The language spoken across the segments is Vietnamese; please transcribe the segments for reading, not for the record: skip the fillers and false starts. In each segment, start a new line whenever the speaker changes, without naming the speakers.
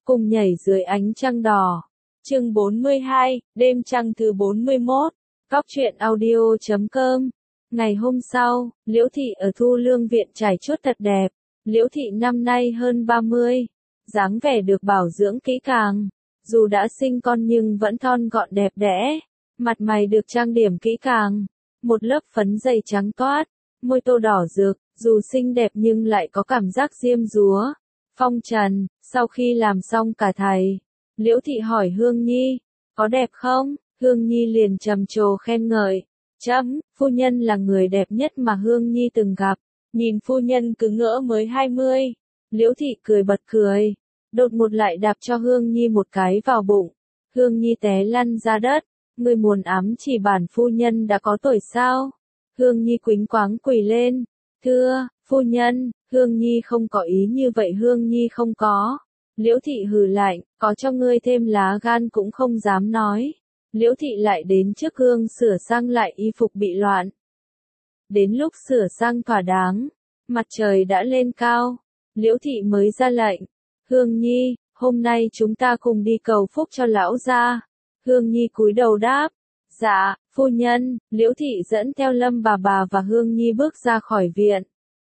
cùng nhảy dưới ánh trăng đỏ. Chương 42, đêm trăng thứ 41. Cóc truyện audio.com. Ngày hôm sau, Liễu Thị ở Thu Lương Viện trải chuốt thật đẹp. Liễu Thị năm nay hơn 30, dáng vẻ được bảo dưỡng kỹ càng. Dù đã sinh con nhưng vẫn thon gọn đẹp đẽ, mặt mày được trang điểm kỹ càng. Một lớp phấn dày trắng toát, môi tô đỏ rực, dù xinh đẹp nhưng lại có cảm giác diêm dúa, phong trần. Sau khi làm xong cả thầy, Liễu Thị hỏi Hương Nhi, có đẹp không? Hương Nhi liền trầm trồ khen ngợi. Phu nhân là người đẹp nhất mà Hương Nhi từng gặp. Nhìn phu nhân cứ ngỡ mới 20. Liễu Thị cười bật cười, đột ngột lại đạp cho Hương Nhi một cái vào bụng. Hương Nhi té lăn ra đất. Người muốn ám chỉ bản phu nhân đã có tuổi sao? Hương Nhi quýnh quáng quỳ lên. Thưa, phu nhân, Hương Nhi không có ý như vậy, Hương Nhi không có. Liễu Thị hừ lạnh, có cho ngươi thêm lá gan cũng không dám nói. Liễu Thị lại đến trước gương sửa sang lại y phục bị loạn. Đến lúc sửa sang thỏa đáng, mặt trời đã lên cao, Liễu Thị mới ra lệnh. Hương Nhi, hôm nay chúng ta cùng đi cầu phúc cho lão gia. Hương Nhi cúi đầu đáp. Dạ, phu nhân. Liễu Thị dẫn theo Lâm bà và Hương Nhi bước ra khỏi viện.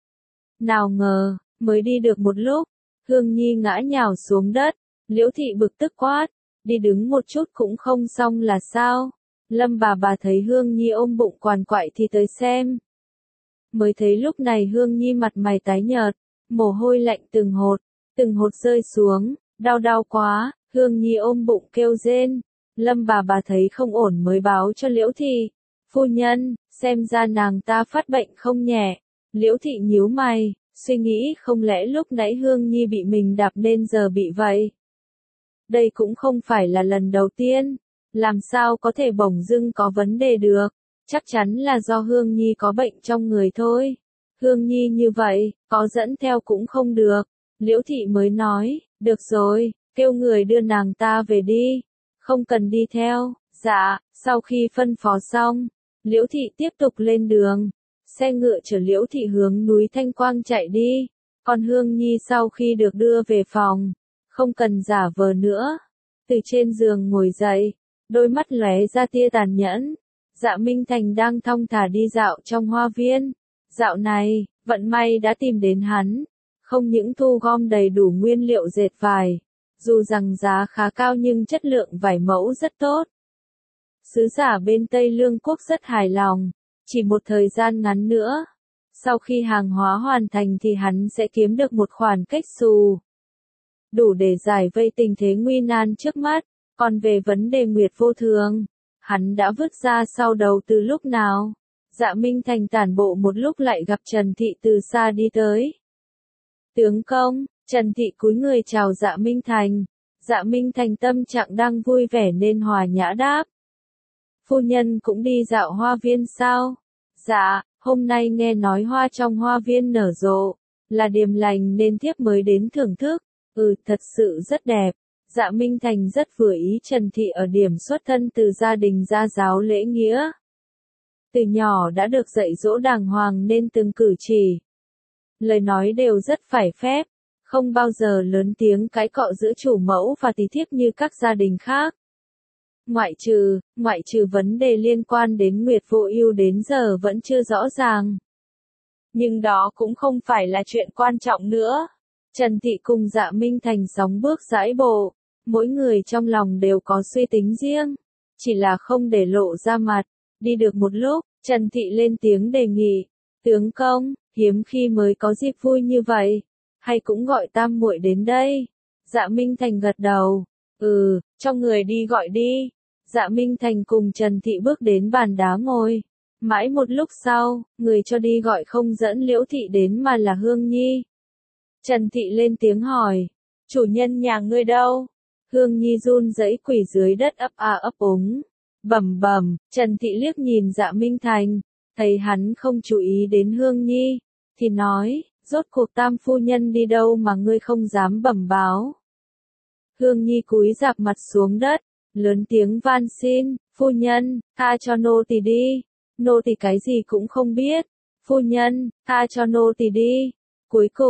Nào ngờ, mới đi được một lúc, Hương Nhi ngã nhào xuống đất. Liễu Thị bực tức quát, đi đứng một chút cũng không xong là sao? Lâm bà thấy Hương Nhi ôm bụng quằn quại thì tới xem. Mới thấy lúc này Hương Nhi mặt mày tái nhợt, mồ hôi lạnh từng hột rơi xuống, đau quá. Hương Nhi ôm bụng kêu rên. Lâm bà thấy không ổn mới báo cho Liễu Thị. Phu nhân, xem ra nàng ta phát bệnh không nhẹ. Liễu Thị nhíu mày, suy nghĩ không lẽ lúc nãy Hương Nhi bị mình đạp nên giờ bị vậy. Đây cũng không phải là lần đầu tiên, làm sao có thể bỗng dưng có vấn đề được, chắc chắn là do Hương Nhi có bệnh trong người thôi. Hương Nhi như vậy, có dẫn theo cũng không được. Liễu Thị mới nói, được rồi, kêu người đưa nàng ta về đi, không cần đi theo. Dạ, sau khi phân phó xong, Liễu Thị tiếp tục lên đường. Xe ngựa chở Liễu Thị hướng núi Thanh Quang chạy đi, còn Hương Nhi sau khi được đưa về phòng, không cần giả vờ nữa, từ trên giường ngồi dậy, đôi mắt lóe ra tia tàn nhẫn. Dạ Minh Thành đang thong thả đi dạo trong hoa viên. Dạo này, vận may đã tìm đến hắn, không những thu gom đầy đủ nguyên liệu dệt vải, dù rằng giá khá cao nhưng chất lượng vải mẫu rất tốt. Sứ giả bên Tây Lương Quốc rất hài lòng, chỉ một thời gian ngắn nữa, sau khi hàng hóa hoàn thành thì hắn sẽ kiếm được một khoản kết xù, đủ để giải vây tình thế nguy nan trước mắt. Còn về vấn đề Nguyệt Vô Thường, hắn đã vứt ra sau đầu từ lúc nào. Dạ Minh Thành tản bộ một lúc lại gặp Trần Thị từ xa đi tới. Tướng công. Trần Thị cúi người chào Dạ Minh Thành. Dạ Minh Thành tâm trạng đang vui vẻ nên hòa nhã đáp. Phu nhân cũng đi dạo hoa viên sao? Dạ, hôm nay nghe nói hoa trong hoa viên nở rộ, là điềm lành nên thiếp mới đến thưởng thức. Thật sự rất đẹp. Dạ Minh Thành rất vừa ý Trần Thị ở điểm xuất thân từ gia đình gia giáo lễ nghĩa. Từ nhỏ đã được dạy dỗ đàng hoàng nên từng cử chỉ, lời nói đều rất phải phép, không bao giờ lớn tiếng cãi cọ giữa chủ mẫu và tỳ thiếp như các gia đình khác. Ngoại trừ vấn đề liên quan đến Nguyệt Vô Ưu đến giờ vẫn chưa rõ ràng. Nhưng đó cũng không phải là chuyện quan trọng nữa. Trần Thị cùng Dạ Minh Thành sóng bước dãi bộ, mỗi người trong lòng đều có suy tính riêng, chỉ là không để lộ ra mặt. Đi được một lúc, Trần Thị lên tiếng đề nghị, tướng công, hiếm khi mới có dịp vui như vậy, hay cũng gọi tam muội đến đây. Dạ Minh Thành gật đầu, cho người đi gọi đi. Dạ Minh Thành cùng Trần Thị bước đến bàn đá ngồi. Mãi một lúc sau, người cho đi gọi không dẫn Liễu Thị đến mà là Hương Nhi. Trần Thị lên tiếng hỏi, chủ nhân nhà ngươi đâu? Hương Nhi run rẩy quỳ dưới đất ấp a ấp úng, bẩm bẩm. Trần Thị liếc nhìn Dạ Minh Thành, thấy hắn không chú ý đến Hương Nhi, thì nói, rốt cuộc tam phu nhân đi đâu mà ngươi không dám bẩm báo? Hương Nhi cúi rạp mặt xuống đất, lớn tiếng van xin, phu nhân, tha cho nô tỳ đi, nô tỳ cái gì cũng không biết, phu nhân, tha cho nô tỳ đi. Cuối cùng,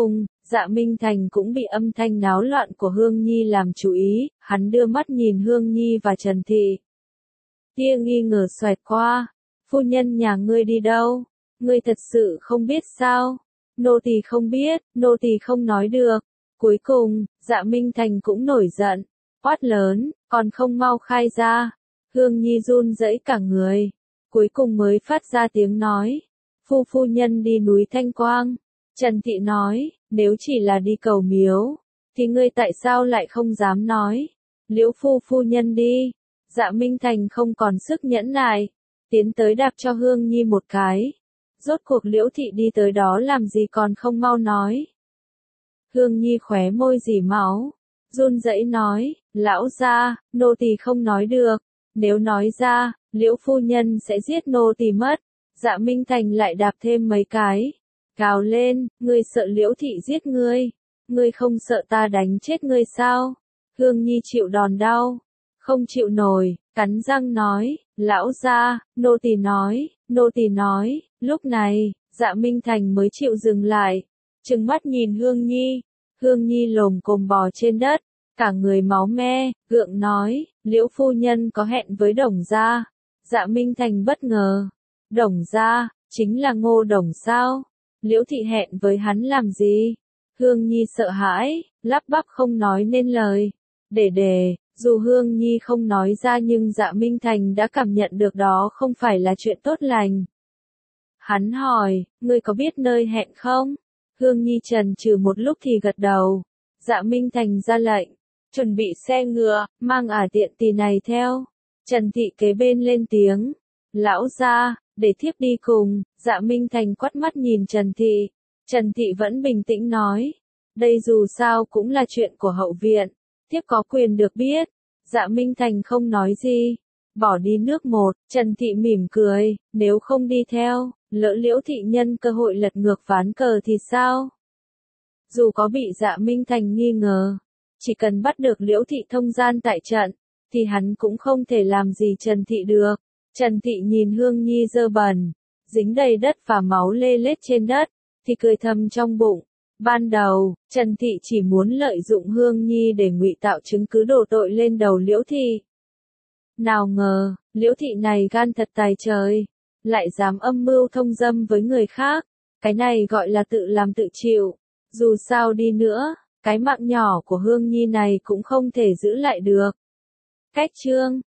Dạ Minh Thành cũng bị âm thanh náo loạn của Hương Nhi làm chú ý, hắn đưa mắt nhìn Hương Nhi và Trần Thị. Tia nghi ngờ xoẹt qua, phu nhân nhà ngươi đi đâu? Ngươi thật sự không biết sao? Nô tỳ không biết, nô tỳ không nói được. Cuối cùng, Dạ Minh Thành cũng nổi giận, quát lớn, còn không mau khai ra. Hương Nhi run rẩy cả người, cuối cùng mới phát ra tiếng nói. Phu nhân đi núi Thanh Quang. Trần Thị nói, nếu chỉ là đi cầu miếu, thì ngươi tại sao lại không dám nói? Liễu phu nhân đi. Dạ Minh Thành không còn sức nhẫn nại, tiến tới đạp cho Hương Nhi một cái. Rốt cuộc Liễu Thị đi tới đó làm gì còn không mau nói. Hương Nhi khóe môi rỉ máu, run rẩy nói, lão gia, nô tỳ không nói được, nếu nói ra, Liễu phu nhân sẽ giết nô tỳ mất. Dạ Minh Thành lại đạp thêm mấy cái, gào lên, ngươi sợ Liễu Thị giết ngươi, ngươi không sợ ta đánh chết ngươi sao? Hương Nhi chịu đòn đau, không chịu nổi, cắn răng nói, lão gia, nô tỳ nói, lúc này, Dạ Minh Thành mới chịu dừng lại, trừng mắt nhìn Hương Nhi. Hương Nhi lồm cồm bò trên đất, cả người máu me, gượng nói, Liễu phu nhân có hẹn với Đồng gia. Dạ Minh Thành bất ngờ, Đồng gia, chính là Ngô Đồng sao? Liễu Thị hẹn với hắn làm gì? Hương Nhi sợ hãi, lắp bắp không nói nên lời. Dù Hương Nhi không nói ra nhưng Dạ Minh Thành đã cảm nhận được đó không phải là chuyện tốt lành. Hắn hỏi, ngươi có biết nơi hẹn không? Hương Nhi chần chừ một lúc thì gật đầu. Dạ Minh Thành ra lệnh, chuẩn bị xe ngựa, mang tiện tỳ này theo. Trần Thị kế bên lên tiếng, lão gia, để thiếp đi cùng. Dạ Minh Thành quắt mắt nhìn Trần Thị. Trần Thị vẫn bình tĩnh nói, đây dù sao cũng là chuyện của hậu viện, thiếp có quyền được biết. Dạ Minh Thành không nói gì, bỏ đi nước một. Trần Thị mỉm cười, nếu không đi theo, lỡ Liễu Thị nhân cơ hội lật ngược ván cờ thì sao? Dù có bị Dạ Minh Thành nghi ngờ, chỉ cần bắt được Liễu Thị thông gian tại trận, thì hắn cũng không thể làm gì Trần Thị được. Trần Thị nhìn Hương Nhi dơ bẩn, dính đầy đất và máu lê lết trên đất, thì cười thầm trong bụng. Ban đầu, Trần Thị chỉ muốn lợi dụng Hương Nhi để ngụy tạo chứng cứ đổ tội lên đầu Liễu Thị. Nào ngờ, Liễu Thị này gan thật tài trời, lại dám âm mưu thông dâm với người khác, cái này gọi là tự làm tự chịu. Dù sao đi nữa, cái mạng nhỏ của Hương Nhi này cũng không thể giữ lại được. Cách chương